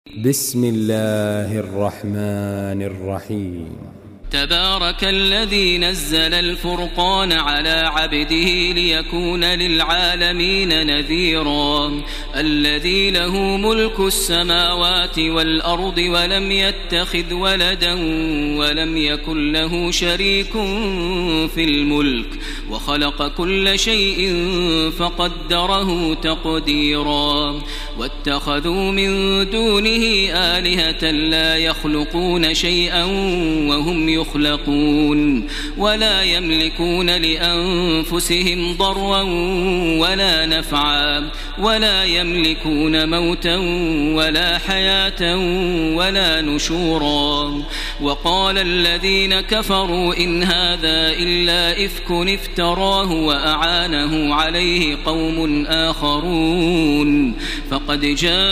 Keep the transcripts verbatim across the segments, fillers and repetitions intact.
بسم الله الرحمن الرحيم. تبارك الذي نزل الفرقان على عبده ليكون للعالمين نذيرا الذي له ملك السماوات والأرض ولم يتخذ ولدا ولم يكن له شريك في الملك وخلق كل شيء فقدره تقديرا واتخذوا من دونه آلهة لا يخلقون شيئا وهم يخلقون ولا يملكون لأنفسهم ضرا ولا نفعا ولا يملكون موتا ولا حياة ولا نشورا. وقال الذين كفروا إن هذا إلا إفك افتراه وأعانه عليه قوم آخرون فقد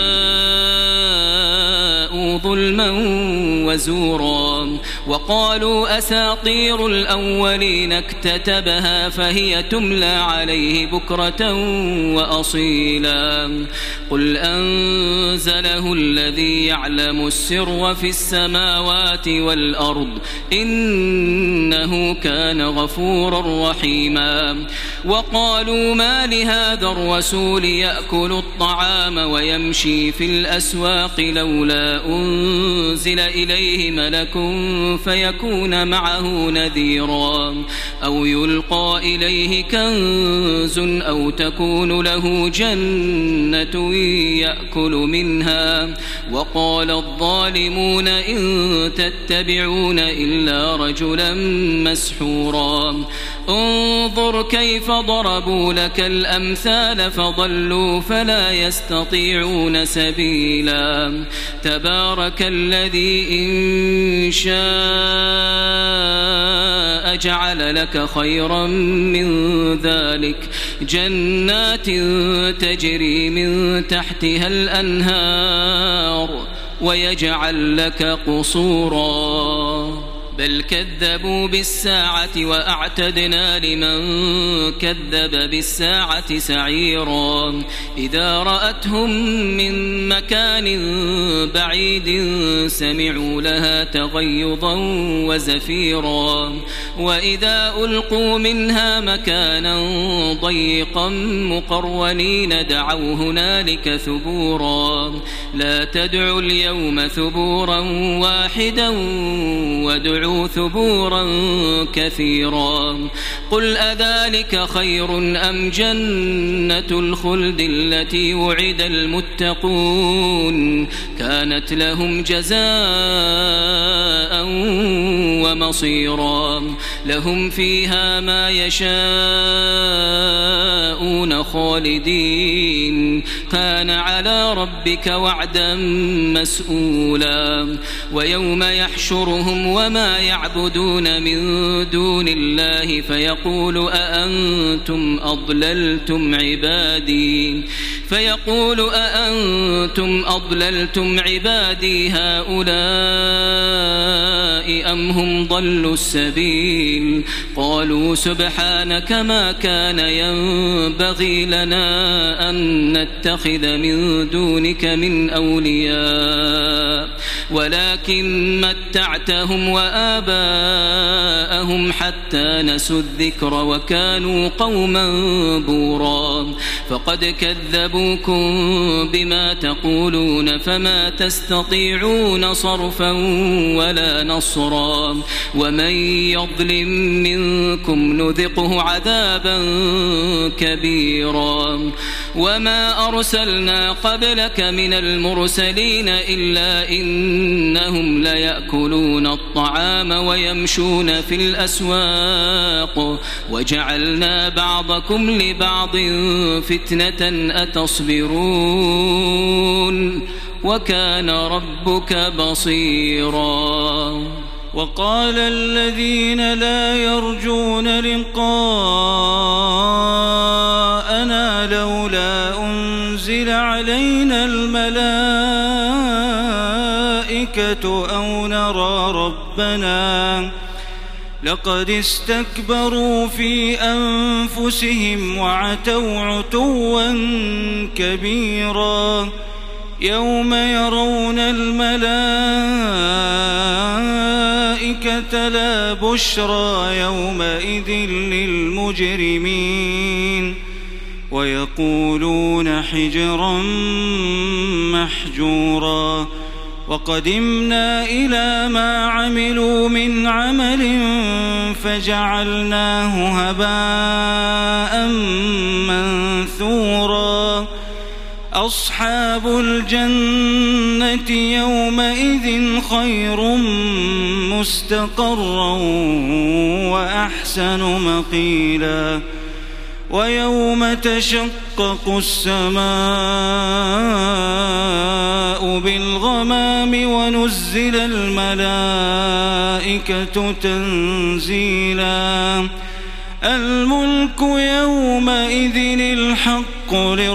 جاءوا ظلما وزورا. وقالوا أساطير الأولين اكتتبها فهي تملى عليه بكرة وأصيلا. قل أنزله الذي يعلم السر في السماوات والأرض إنه كان غفورا رحيما. وقالوا ما لهذا الرسول يأكل الطعام ويمشي في الأسواق لولا أنزل إليه ملك فيكون معه نذيرا أو يلقى إليه كنز أو تكون له جنة يأكل منها. وقال الظالمون إن تتبعون إلا رجلا مسحورا. انظر كيف ضربوا لك الأمثال فضلوا فلا يستطيعون سبيلا. تبارك الذي إن شاء جعل لك خيرا من ذلك جنات تجري من تحتها الأنهار ويجعل لك قصورا. بل كذبوا بالساعة وأعتدنا لمن كذب بالساعة سعيرا. إذا رأتهم من مكان بعيد سمعوا لها تغيظا وزفيرا. وإذا ألقوا منها مكانا ضيقا مقرنين دعوا هنالك ثبورا. لا تدعوا اليوم ثبورا واحدا وادعوا ثبورا كثيرا. قل أذلك خير أم جنة الخلد التي وعد المتقون كانت لهم جزاء ومصيرا. لهم فيها ما يشاءون خالدين كان على ربك وعدا مسؤولا. ويوم يحشرهم وما يعبدون من دون الله فيقول أأنتم أضللتم عبادي فيقول أأنتم أضللتم عبادي هؤلاء أم هم ضلوا السبيل. قالوا سبحانك ما كان ينبغي لنا أن نتخذ من دونك من أولياء ولكن متعتهم وآباءهم حتى نسوا الذكر وكانوا قوما بورا. فقد كذبوكم بما تقولون فما تستطيعون صرفا ولا نصرا. ومن يظلم منكم نذقه عذابا كبيرا. وما أرسلنا قبلك من المرسلين إلا إنهم ليأكلون الطعام ويمشون في الأسواق وجعلنا بعضكم لبعض فتنة أتصبرون وكان ربك بصيرا. وقال الذين لا يرجون لقاءنا لولا أنزل علينا الملائكة أو نرى ربنا لقد استكبروا في أنفسهم وعتوا عتوا كبيرا. يوم يرون الملائكة لا بشرى يومئذ للمجرمين ويقولون حجرا محجورا وقدمنا إلى ما عملوا من عمل فجعلناه هباء منثورا أصحاب الجنة يومئذ خير مستقرا وأحسن مقيلا ويوم تشقق السماء بالغمام ونزل الملائكة تنزيلا الملك يومئذ الحق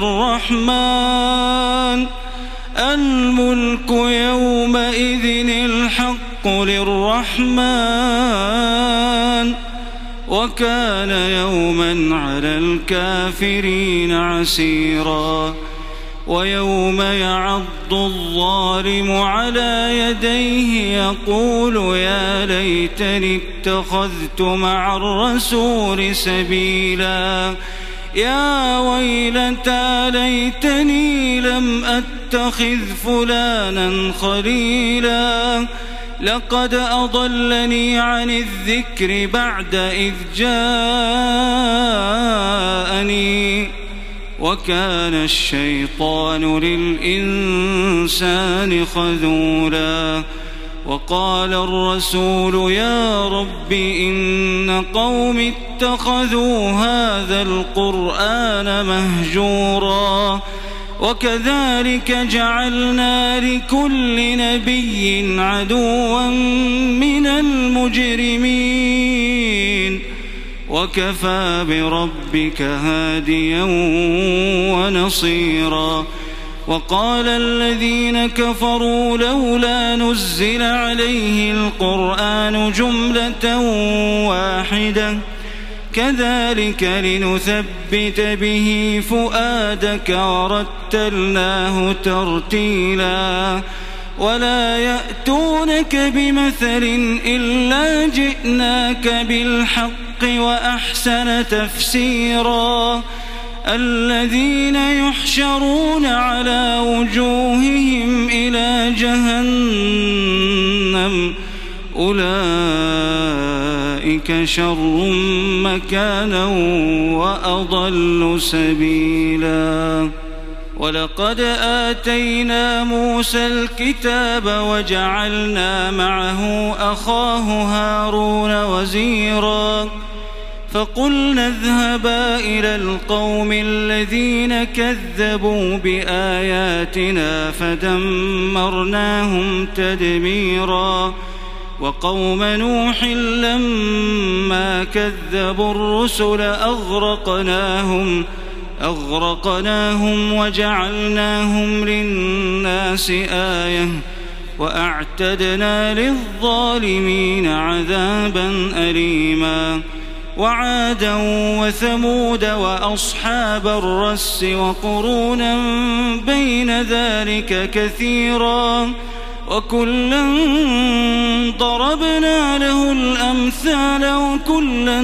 للرحمن الملك يومئذ الحق للرحمن وكان يوما على الكافرين عسيرا ويوم يعض الظالم على يديه يقول يا ليتني اتخذت مع الرسول سبيلا يا ويلتى ليتني لم أتخذ فلانا خليلا لقد أضلني عن الذكر بعد إذ جاءني وكان الشيطان للإنسان خذولا وقال الرسول يا رب إن قوم اتخذوا هذا القرآن مهجورا وكذلك جعلنا لكل نبي عدوا من المجرمين وكفى بربك هاديا ونصيرا وقال الذين كفروا لولا نزل عليه القرآن جملة واحدة كذلك لنثبت به فؤادك ورتلناه ترتيلا ولا يأتونك بمثل إلا جئناك بالحق وأحسن تفسيرا الذين يحشرون على وجوههم إلى جهنم أولئك شر مكانا وأضل سبيلا ولقد آتينا موسى الكتاب وجعلنا معه أخاه هارون وزيرا فقلنا اذهبا إلى القوم الذين كذبوا بآياتنا فدمرناهم تدميرا وقوم نوح لما كذبوا الرسل أغرقناهم أغرقناهم وجعلناهم للناس آية وأعتدنا للظالمين عذابا أليما وعادا وثمود وأصحاب الرس وقرونا بين ذلك كثيرا وكلا ضربنا له الأمثال وكلا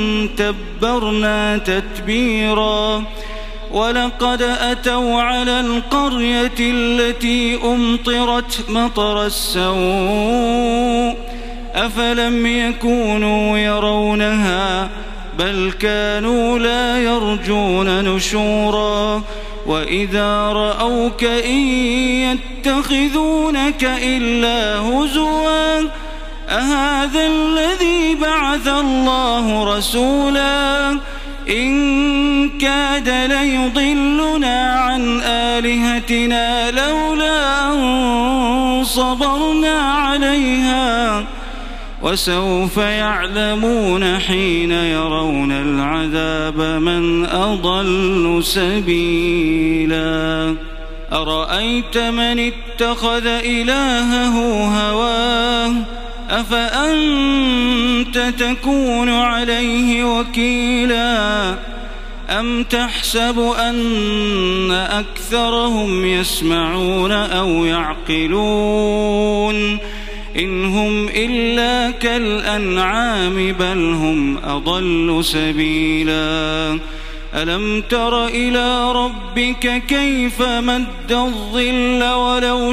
تبرنا تتبيرا ولقد أتوا على القرية التي أمطرت مطر السوء أفلم يكونوا يرونها بل كانوا لا يرجون نشورا وإذا رأوك إن يتخذونك إلا هزوا أهذا الذي بعث الله رسولا إن كاد ليضلنا عن آلهتنا لولا أن صبرنا عليها وسوف يعلمون حين يرون العذاب من أضل سبيلا أرأيت من اتخذ إلهه هواه أفأنت تكون عليه وكيلا أم تحسب أن أكثرهم يسمعون أو يعقلون إن هم إلا كالأنعام بل هم أضل سبيلا ألم تر إلى ربك كيف مد الظل ولو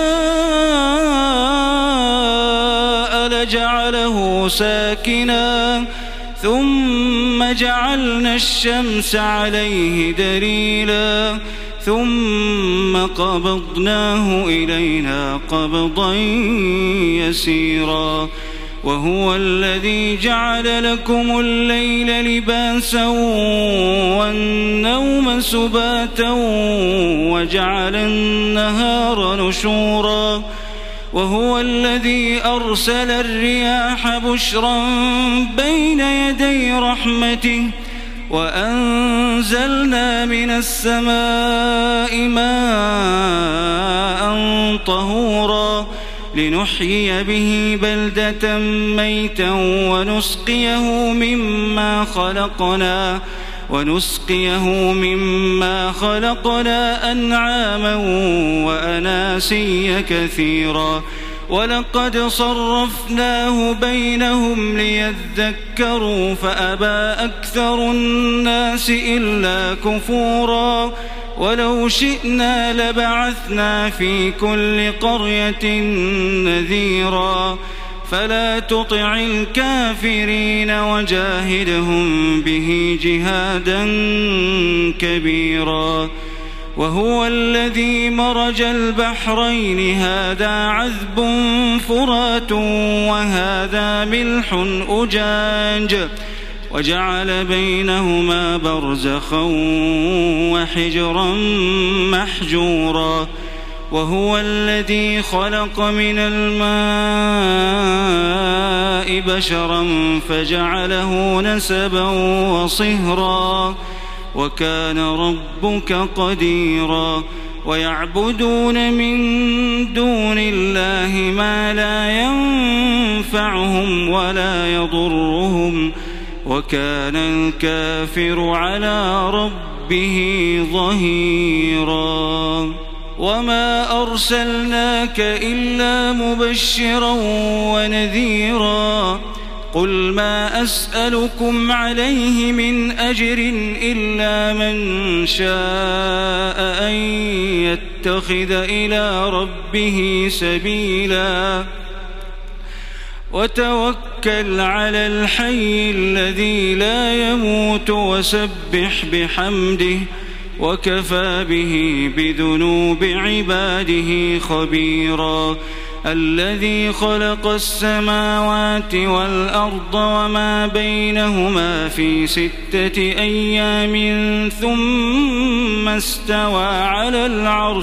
شاء لجعله ساكنا ثم جعلنا الشمس عليه دليلا ثم قبضناه إلينا قبضا يسيرا وهو الذي جعل لكم الليل لباسا والنوم سباتا وجعل النهار نشورا وهو الذي أرسل الرياح بشرا بين يدي رحمته وأنزلنا من السماء ماء طهورا لنحيي به بلدة ميتا ونسقيه مما خلقنا ونسقيه مما خلقنا أنعاما وأناسيا كثيرا ولقد صرفناه بينهم ليذكروا فأبى أكثر الناس إلا كفورا ولو شئنا لبعثنا في كل قرية نذيرا فلا تطع الكافرين وجاهدهم به جهادا كبيرا وهو الذي مرج البحرين هذا عذب فرات وهذا ملح أجاج وجعل بينهما برزخا وحجرا محجورا وهو الذي خلق من الماء بشرا فجعله نسبا وصهرا وكان ربك قديرا ويعبدون من دون الله ما لا ينفعهم ولا يضرهم وكان الكافر على ربه ظهيرا وما أرسلناك إلا مبشرا ونذيرا قل ما أسألكم عليه من أجر إلا من شاء أن يتخذ إلى ربه سبيلا وتوكل على الحي الذي لا يموت وسبح بحمده وكفى به بذنوب عباده خبيرا الذي خلق السماوات والأرض وما بينهما في ستة أيام ثم استوى على العرش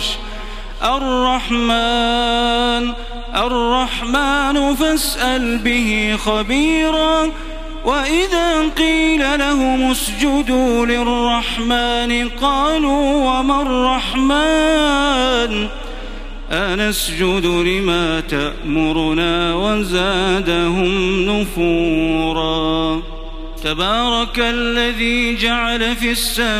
الرحمن الرحمن فاسأل به خبيرا وإذا قيل لهم اسجدوا للرحمن قالوا وما الرحمن أنسجد لما تأمرنا وزادهم نفورا تبارك الذي جعل في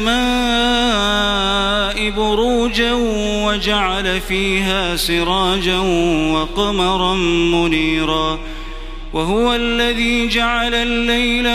السماء بروجا وجعل فيها سراجا وقمرا منيرا وهو الذي جعل الليل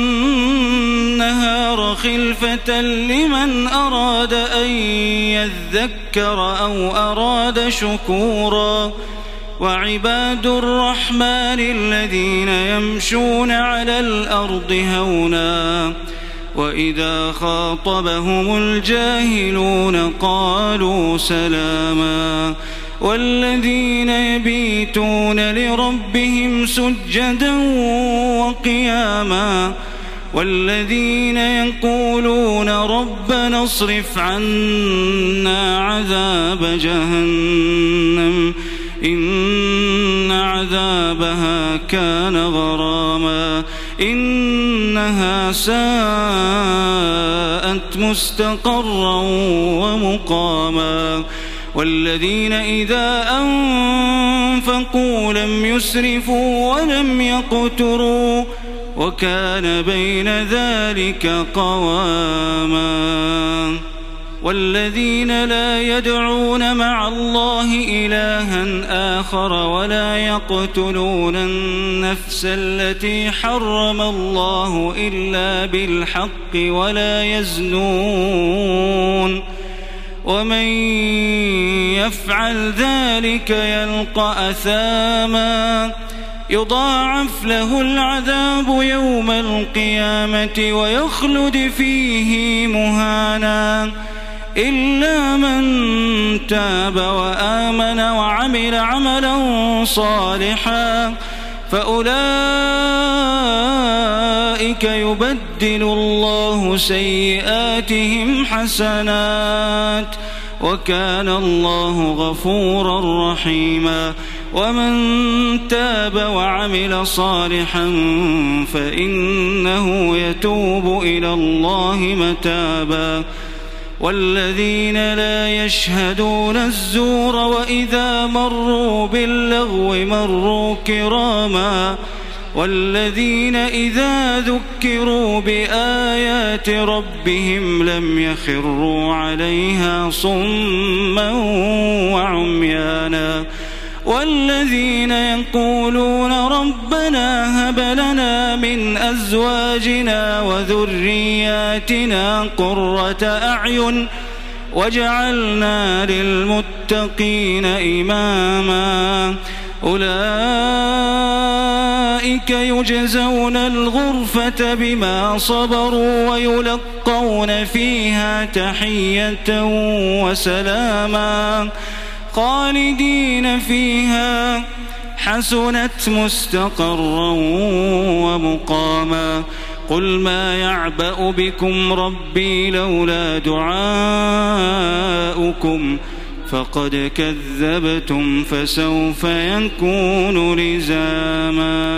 والنهار خلفة لمن أراد أن يذكر أو أراد شكورا وعباد الرحمن الذين يمشون على الأرض هونا وإذا خاطبهم الجاهلون قالوا سلاما والذين يبيتون لربهم سجدا وقياما والذين يقولون ربنا اصرف عنا عذاب جهنم إن عذابها كان غراما إنها ساءت مستقرا ومقاما والذين إذا أنفقوا لم يسرفوا ولم يقتروا وكان بين ذلك قواما والذين لا يدعون مع الله إلها آخر ولا يقتلون النفس التي حرم الله إلا بالحق ولا يزنون ومن يفعل ذلك يلقى أثاما يضاعف له العذاب يوم القيامة ويخلد فيه مهانا إلا من تاب وآمن وعمل عملا صالحا فأولئك يبدل الله سيئاتهم حسنات وكان الله غفورا رحيما ومن تاب وعمل صالحا فإنه يتوب إلى الله متابا والذين لا يشهدون الزور وإذا مروا باللغو مروا كراما والذين إذا ذكروا بآيات ربهم لم يخروا عليها صما وعميانا والذين يقولون ربنا هب لنا من أزواجنا وذرياتنا قرة أعين واجعلنا للمتقين إماما أولئك يجزون الغرفة بما صبروا ويلقون فيها تحية وسلاما خالدين فيها حسنت مستقرا ومقاما قل ما يعبأ بكم ربي لولا دعاؤكم فقد كذبتم فسوف يكون لزاما.